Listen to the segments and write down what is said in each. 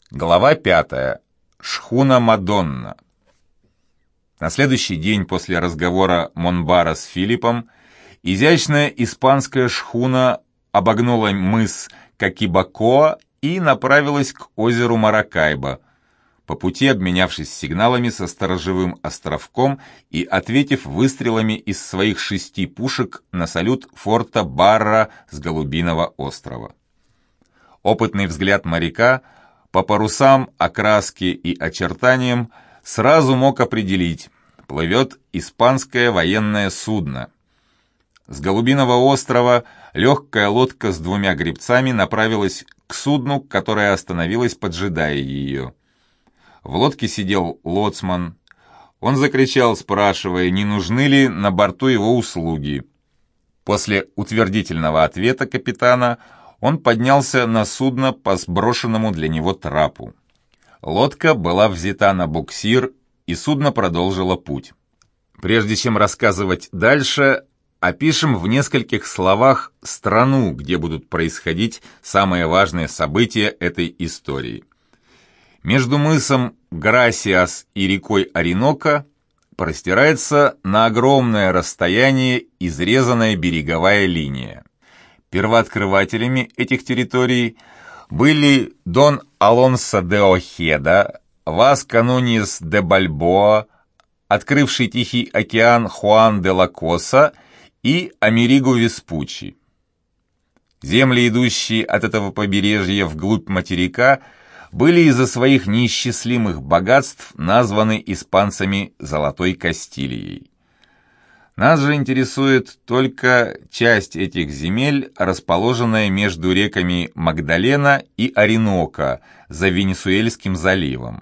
Глава 5. Шхуна Мадонна. На следующий день после разговора Монбара с Филиппом изящная испанская шхуна обогнула мыс Кокибакоа и направилась к озеру Маракайбо, по пути обменявшись сигналами со сторожевым островком и ответив выстрелами из своих 6 пушек на салют форта Барра с Голубиного острова. Опытный взгляд моряка по парусам, окраске и очертаниям сразу мог определить: плывет испанское военное судно. С Голубиного острова легкая лодка с 2 гребцами направилась к судну, которое остановилось, поджидая ее. В лодке сидел лоцман. Он закричал, спрашивая, не нужны ли на борту его услуги. После утвердительного ответа капитана он поднялся на судно по сброшенному для него трапу. Лодка была взята на буксир, и судно продолжило путь. Прежде чем рассказывать дальше, опишем в нескольких словах страну, где будут происходить самые важные события этой истории. Между мысом Грасиас и рекой Ориноко простирается на огромное расстояние изрезанная береговая линия. Первооткрывателями этих территорий были Дон Алонсо де Охеда, Васко Нуньес де Бальбоа, открывший Тихий океан Хуан де ла Коса и Америго Веспуччи. Земли, идущие от этого побережья вглубь материка, были из-за своих неисчислимых богатств названы испанцами «Золотой Кастилией». Нас же интересует только часть этих земель, расположенная между реками Магдалена и Ориноко за Венесуэльским заливом.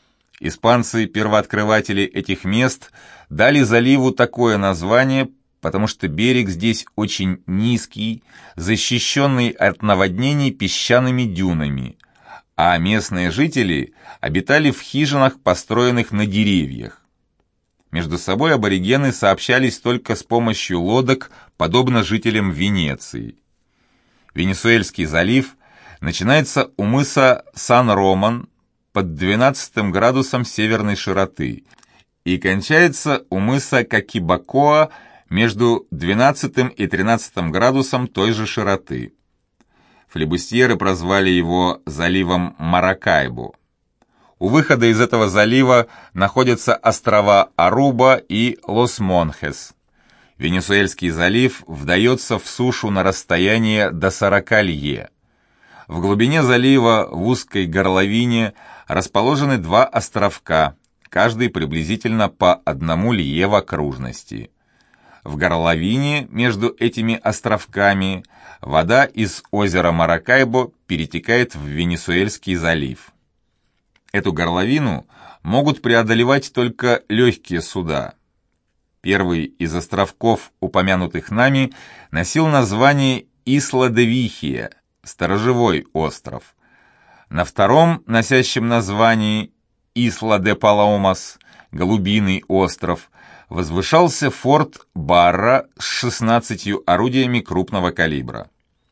Испанцы-первооткрыватели этих мест дали заливу такое название, потому что берег здесь очень низкий, защищенный от наводнений песчаными дюнами, а местные жители обитали в хижинах, построенных на деревьях. Между собой аборигены сообщались только с помощью лодок, подобно жителям Венеции. Венесуэльский залив начинается у мыса Сан-Роман под 12 градусом северной широты и кончается у мыса Кокибакоа между 12 и 13 градусом той же широты. Флибустьеры прозвали его заливом Маракайбо. У выхода из этого залива находятся острова Аруба и Лос-Монхес. Венесуэльский залив вдается в сушу на расстояние до 40 лье. В глубине залива в узкой горловине расположены 2 островка, каждый приблизительно по 1 лье в окружности. В горловине между этими островками вода из озера Маракайбо перетекает в Венесуэльский залив. Эту горловину могут преодолевать только легкие суда. Первый из островков, упомянутых нами, носил название Исла-де-Вихия, сторожевой остров. На втором, носящем название Исла-де-Паломас, голубиный остров, возвышался форт Барра с 16 орудиями крупного калибра.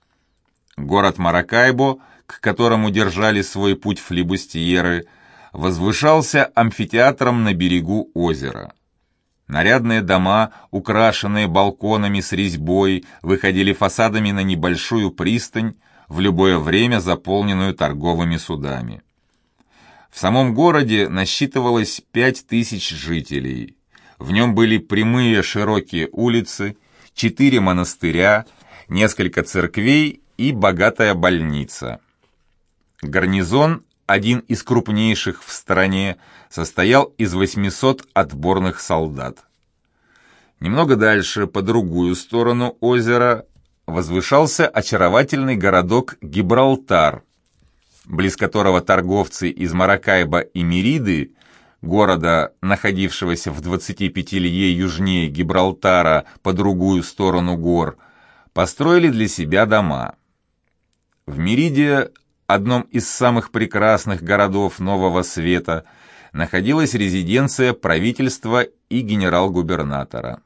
Город Маракайбо, к которому держали свой путь флибустьеры, возвышался амфитеатром на берегу озера. Нарядные дома, украшенные балконами с резьбой, выходили фасадами на небольшую пристань, в любое время заполненную торговыми судами. В самом городе насчитывалось 5000 жителей. В нем были прямые широкие улицы, 4 монастыря, несколько церквей и богатая больница. Гарнизон, один из крупнейших в стране, состоял из 800 отборных солдат. Немного дальше, по другую сторону озера, возвышался очаровательный городок Гибралтар, близ которого торговцы из Маракайбо и Мериды, города, находившегося в 25 лье южнее Гибралтара по другую сторону гор, построили для себя дома. В Мериде, одном из самых прекрасных городов Нового Света, находилась резиденция правительства и генерал-губернатора.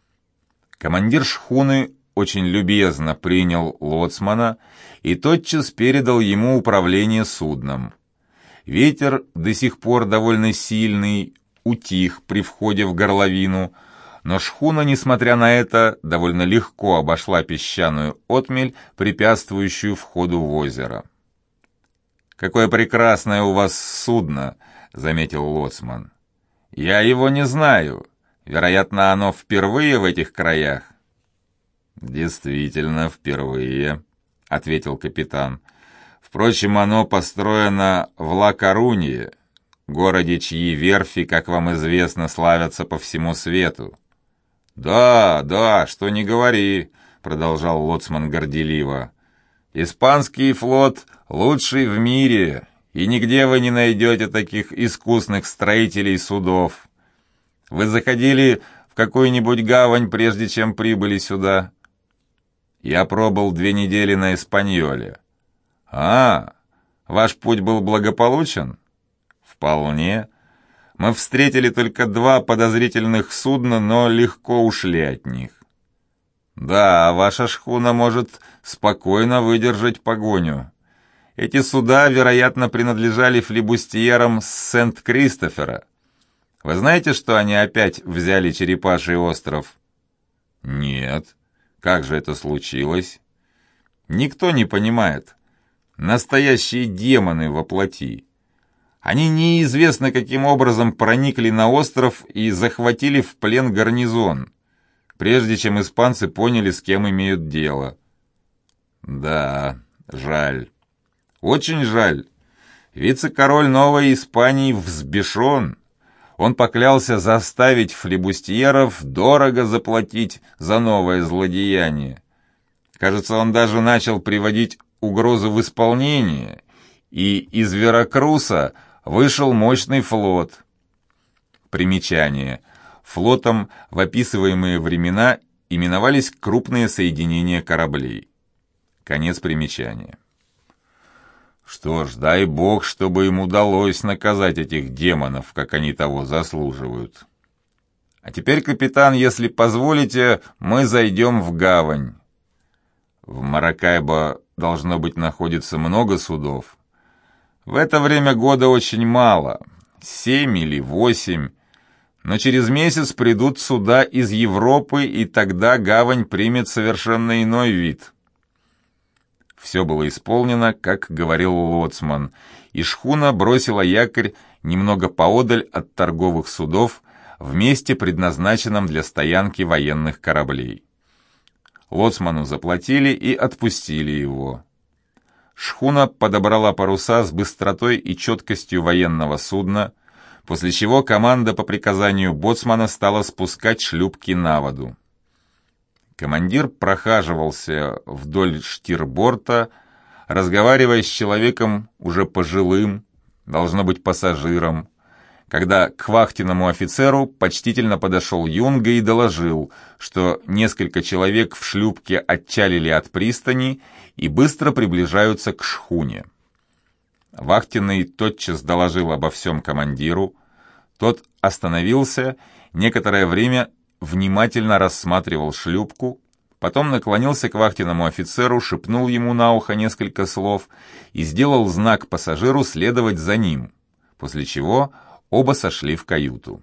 Командир шхуны очень любезно принял лоцмана и тотчас передал ему управление судном. Ветер, до сих пор довольно сильный, утих при входе в горловину, но шхуна, несмотря на это, довольно легко обошла песчаную отмель, препятствующую входу в озеро. «Какое прекрасное у вас судно!» — заметил лоцман. «Я его не знаю. Вероятно, оно впервые в этих краях». «Действительно, впервые», — ответил капитан. «Впрочем, оно построено в Ла-Корунье, городе, чьи верфи, как вам известно, славятся по всему свету». «Да, да, что не говори», — продолжал лоцман горделиво. «Испанский флот лучший в мире, и нигде вы не найдете таких искусных строителей судов. Вы заходили в какую-нибудь гавань, прежде чем прибыли сюда?» «Я пробыл 2 недели на Испаньоле». «А, ваш путь был благополучен?» «Вполне. Мы встретили только 2 подозрительных судна, но легко ушли от них». «Да, ваша шхуна может спокойно выдержать погоню. Эти суда, вероятно, принадлежали флибустьерам с Сент-Кристофера. Вы знаете, что они опять взяли Черепаший остров?» «Нет. Как же это случилось?» «Никто не понимает. Настоящие демоны во плоти. Они неизвестно каким образом проникли на остров и захватили в плен гарнизон, прежде чем испанцы поняли, с кем имеют дело». «Да, жаль. Очень жаль. Вице-король Новой Испании взбешен. Он поклялся заставить флибустьеров дорого заплатить за новое злодеяние. Кажется, он даже начал приводить угрозу в исполнение, и из Веракруса вышел мощный флот». Примечание. Флотом в описываемые времена именовались крупные соединения кораблей. Конец примечания. Что ж, дай бог, чтобы им удалось наказать этих демонов, как они того заслуживают. А теперь, капитан, если позволите, мы зайдем в гавань. В Маракайбо, должно быть, находится много судов. В это время года очень мало, 7 или 8, но через месяц придут суда из Европы, и тогда гавань примет совершенно иной вид. Все было исполнено, как говорил лоцман, и шхуна бросила якорь немного поодаль от торговых судов в месте, предназначенном для стоянки военных кораблей. Лоцману заплатили и отпустили его. Шхуна подобрала паруса с быстротой и четкостью военного судна, после чего команда по приказанию боцмана стала спускать шлюпки на воду. Командир прохаживался вдоль штирборта, разговаривая с человеком уже пожилым, должно быть пассажиром, когда к вахтенному офицеру почтительно подошел юнга и доложил, что несколько человек в шлюпке отчалили от пристани и быстро приближаются к шхуне. Вахтенный тотчас доложил обо всем командиру. Тот остановился, некоторое время внимательно рассматривал шлюпку, потом наклонился к вахтенному офицеру, шепнул ему на ухо несколько слов и сделал знак пассажиру следовать за ним, после чего оба сошли в каюту.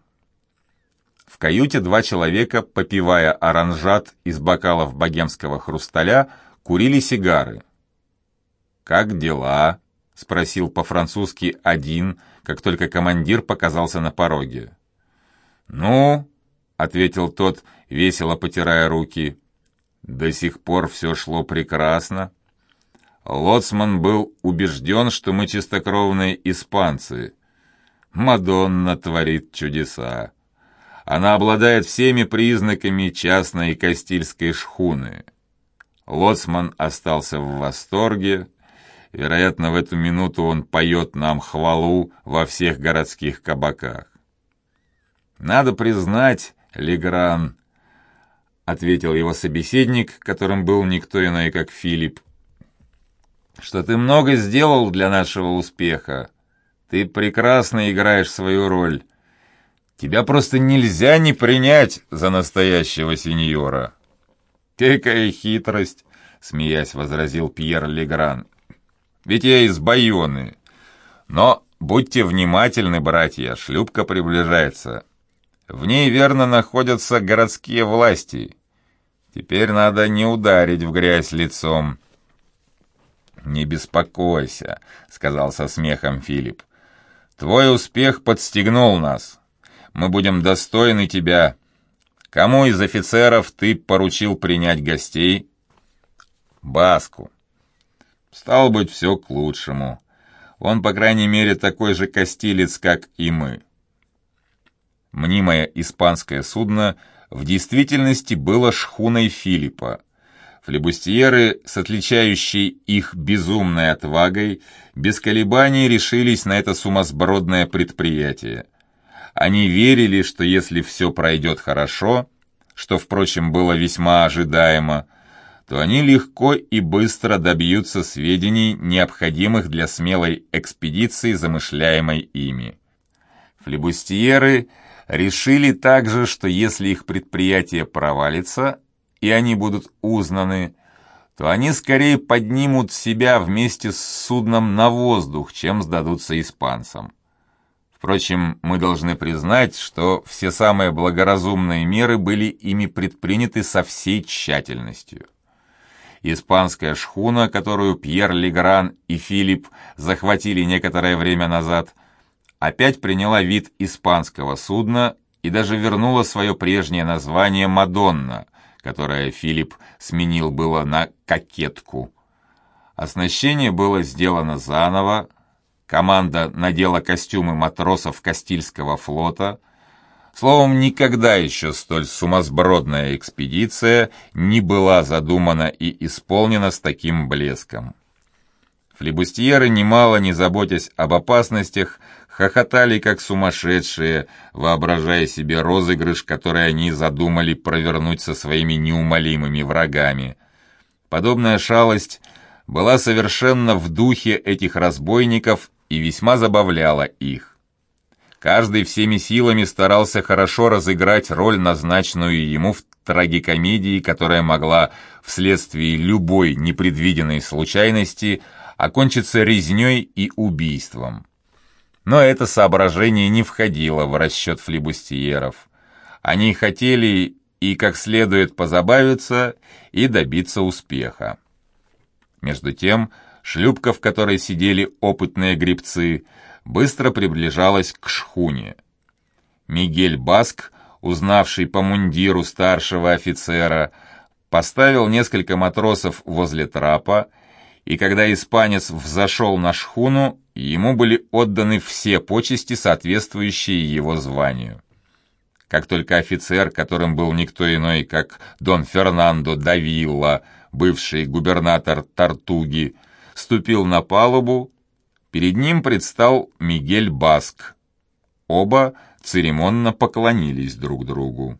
В каюте 2 человека, попивая оранжат из бокалов богемского хрусталя, курили сигары. «Как дела?» — спросил по-французски один, как только командир показался на пороге. «Ну?» — ответил тот, весело потирая руки. «До сих пор все шло прекрасно. Лоцман был убежден, что мы чистокровные испанцы. Мадонна творит чудеса. Она обладает всеми признаками частной кастильской шхуны. Лоцман остался в восторге. Вероятно, в эту минуту он поет нам хвалу во всех городских кабаках. Надо признать, Легран, — ответил его собеседник, которым был никто иной, как Филипп, — что ты много сделал для нашего успеха. Ты прекрасно играешь свою роль. Тебя просто нельзя не принять за настоящего сеньора». «Какая хитрость!» — смеясь возразил Пьер Легран. «Ведь я из Байоны. Но «Будьте внимательны, братья, шлюпка приближается. В ней, верно, находятся городские власти. Теперь надо не ударить в грязь лицом». «Не беспокойся», — сказал со смехом Филипп. «Твой успех подстегнул нас. Мы будем достойны тебя. Кому из офицеров ты поручил принять гостей?» «Баску». «Стало быть, все к лучшему. Он, по крайней мере, такой же кастилец, как и мы». Мнимое испанское судно в действительности было шхуной Филиппа. Флебустьеры, с отличающей их безумной отвагой, без колебаний решились на это сумасбродное предприятие. Они верили, что если все пройдет хорошо, что, впрочем, было весьма ожидаемо, то они легко и быстро добьются сведений, необходимых для смелой экспедиции, замышляемой ими. Флебустьеры решили также, что если их предприятие провалится, и они будут узнаны, то они скорее поднимут себя вместе с судном на воздух, чем сдадутся испанцам. Впрочем, мы должны признать, что все самые благоразумные меры были ими предприняты со всей тщательностью. Испанская шхуна, которую Пьер Легран и Филипп захватили некоторое время назад, опять приняла вид испанского судна и даже вернула свое прежнее название «Мадонна», которое Филипп сменил было на «Кокетку». Оснащение было сделано заново, команда надела костюмы матросов Кастильского флота. Словом, никогда еще столь сумасбродная экспедиция не была задумана и исполнена с таким блеском. Флебустьеры, немало не заботясь об опасностях, хохотали как сумасшедшие, воображая себе розыгрыш, который они задумали провернуть со своими неумолимыми врагами. Подобная шалость была совершенно в духе этих разбойников и весьма забавляла их. Каждый всеми силами старался хорошо разыграть роль, назначенную ему в трагикомедии, которая могла вследствие любой непредвиденной случайности окончиться резней и убийством. Но это соображение не входило в расчет флебустьеров. Они хотели и как следует позабавиться, и добиться успеха. Между тем, шлюпка, в которой сидели опытные гребцы, быстро приближалась к шхуне. Мигель Баск, узнавший по мундиру старшего офицера, поставил несколько матросов возле трапа, и когда испанец взошел на шхуну, ему были отданы все почести, соответствующие его званию. Как только офицер, которым был никто иной, как Дон Фернандо да Вилла, бывший губернатор Тортуги, ступил на палубу, перед ним предстал Мигель Баск. Оба церемонно поклонились друг другу.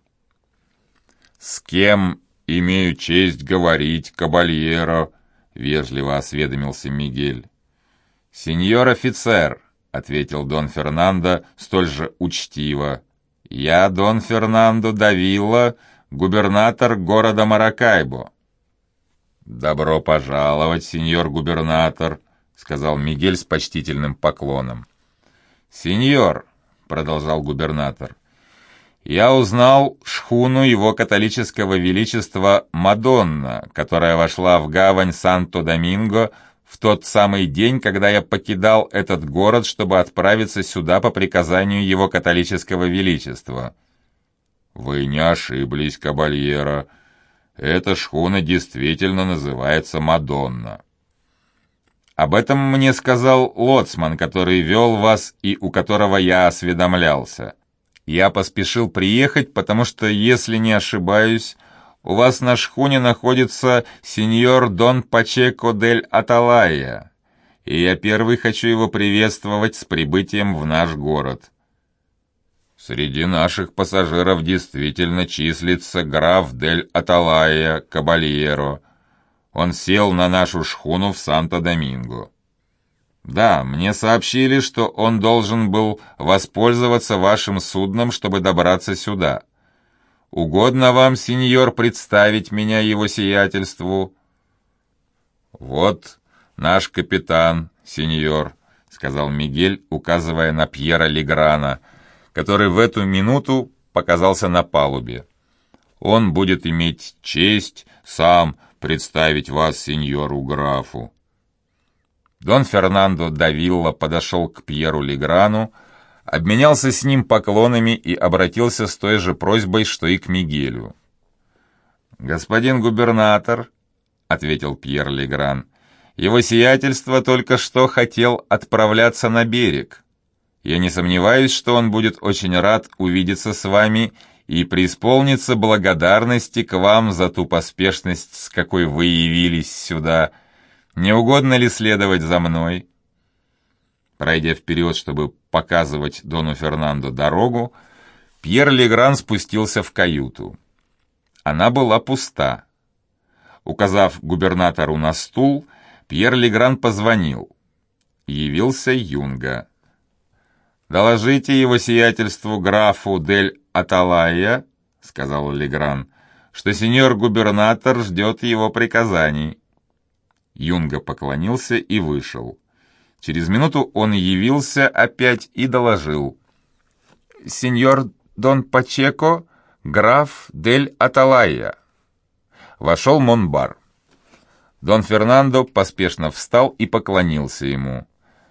«С кем имею честь говорить, кабальеро?» — вежливо осведомился Мигель. «Сеньор офицер», — ответил Дон Фернандо столь же учтиво, — «я Дон Фернандо да Вилла, губернатор города Маракайбо». «Добро пожаловать, сеньор губернатор», — сказал Мигель с почтительным поклоном. «Сеньор», — продолжал губернатор, — «я узнал шхуну его католического величества Мадонна, которая вошла в гавань Санто-Доминго в тот самый день, когда я покидал этот город, чтобы отправиться сюда по приказанию его католического величества». «Вы не ошиблись, кабальеро. Эта шхуна действительно называется Мадонна». «Об этом мне сказал лоцман, который вел вас и у которого я осведомлялся. Я поспешил приехать, потому что, если не ошибаюсь, у вас на шхуне находится сеньор Дон Пачеко дель Аталая, и я первый хочу его приветствовать с прибытием в наш город». «Среди наших пассажиров действительно числится граф дель Аталая, кабальеро. Он сел на нашу шхуну в Санто-Доминго». «Да, мне сообщили, что он должен был воспользоваться вашим судном, чтобы добраться сюда. Угодно вам, сеньор, представить меня его сиятельству?» «Вот наш капитан, сеньор», — сказал Мигель, указывая на Пьера Леграна, который в эту минуту показался на палубе. «Он будет иметь честь сам представить вас сеньору графу». Дон Фернандо да Вилла подошел к Пьеру Леграну, обменялся с ним поклонами и обратился с той же просьбой, что и к Мигелю. «Господин губернатор», — ответил Пьер Легран, — «его сиятельство только что хотел отправляться на берег. Я не сомневаюсь, что он будет очень рад увидеться с вами и преисполнится благодарности к вам за ту поспешность, с какой вы явились сюда. Не угодно ли следовать за мной?» Пройдя вперед, чтобы показывать Дону Фернандо дорогу, Пьер Легран спустился в каюту. Она была пуста. Указав губернатору на стул, Пьер Легран позвонил. Явился Юнга. «Доложите его сиятельству графу дель Аталайя, — сказал Легран, — что сеньор-губернатор ждет его приказаний». Юнга поклонился и вышел. Через минуту он явился опять и доложил. «Сеньор Дон Пачеко, граф дель Аталайя». Вошел Монбар. Дон Фернандо поспешно встал и поклонился ему.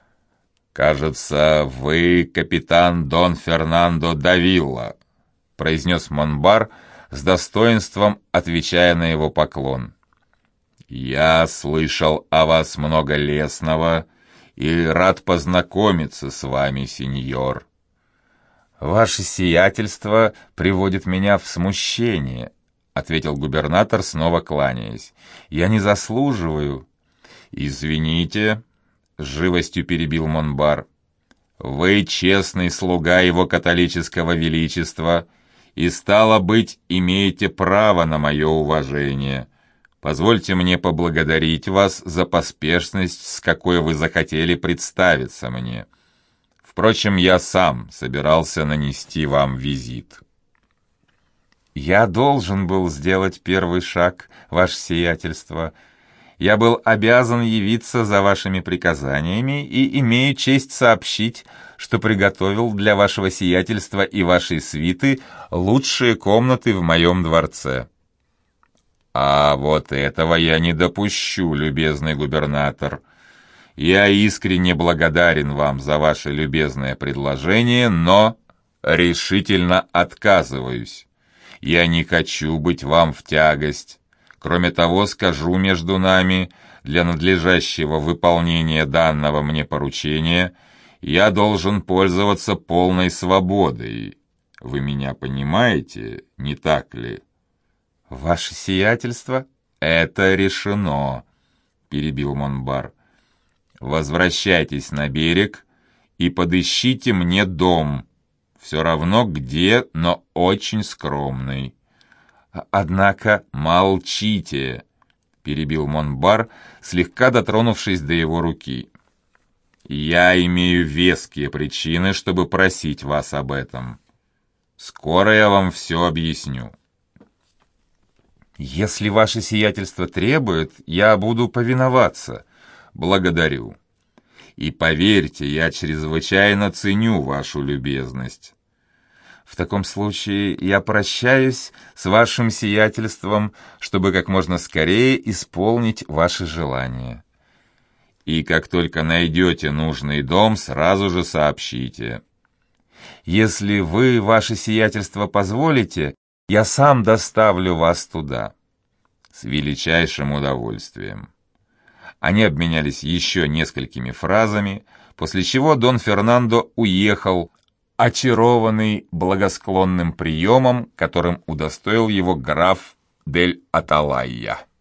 «Кажется, вы капитан Дон Фернандо да Вилла», — произнес Монбар с достоинством, отвечая на его поклон. «Я слышал о вас много лестного и рад познакомиться с вами, сеньор». «Ваше сиятельство приводит меня в смущение», — ответил губернатор, снова кланяясь. «Я не заслуживаю». «Извините», — с живостью перебил Монбар, — «вы честный слуга его католического величества и, стало быть, имеете право на мое уважение. Позвольте мне поблагодарить вас за поспешность, с какой вы захотели представиться мне. Впрочем, я сам собирался нанести вам визит». «Я должен был сделать первый шаг, ваше сиятельство. Я был обязан явиться за вашими приказаниями и имею честь сообщить, что приготовил для вашего сиятельства и вашей свиты лучшие комнаты в моем дворце». «А вот этого я не допущу, любезный губернатор. Я искренне благодарен вам за ваше любезное предложение, но решительно отказываюсь. Я не хочу быть вам в тягость. Кроме того, скажу между нами, для надлежащего выполнения данного мне поручения я должен пользоваться полной свободой. Вы меня понимаете, не так ли?» «Ваше сиятельство, это решено», — перебил Монбар. «Возвращайтесь на берег и подыщите мне дом, все равно где, но очень скромный». «Однако молчите», — перебил Монбар, слегка дотронувшись до его руки. «Я имею веские причины, чтобы просить вас об этом. Скоро я вам все объясню». «Если ваше сиятельство требует, я буду повиноваться». «Благодарю. И поверьте, я чрезвычайно ценю вашу любезность». «В таком случае я прощаюсь с вашим сиятельством, чтобы как можно скорее исполнить ваши желания». «И как только найдете нужный дом, сразу же сообщите». «Если вы, ваше сиятельство, позволите, я сам доставлю вас туда». «С величайшим удовольствием». Они обменялись еще несколькими фразами, после чего Дон Фернандо уехал, очарованный благосклонным приемом, которым удостоил его граф дель Аталайя.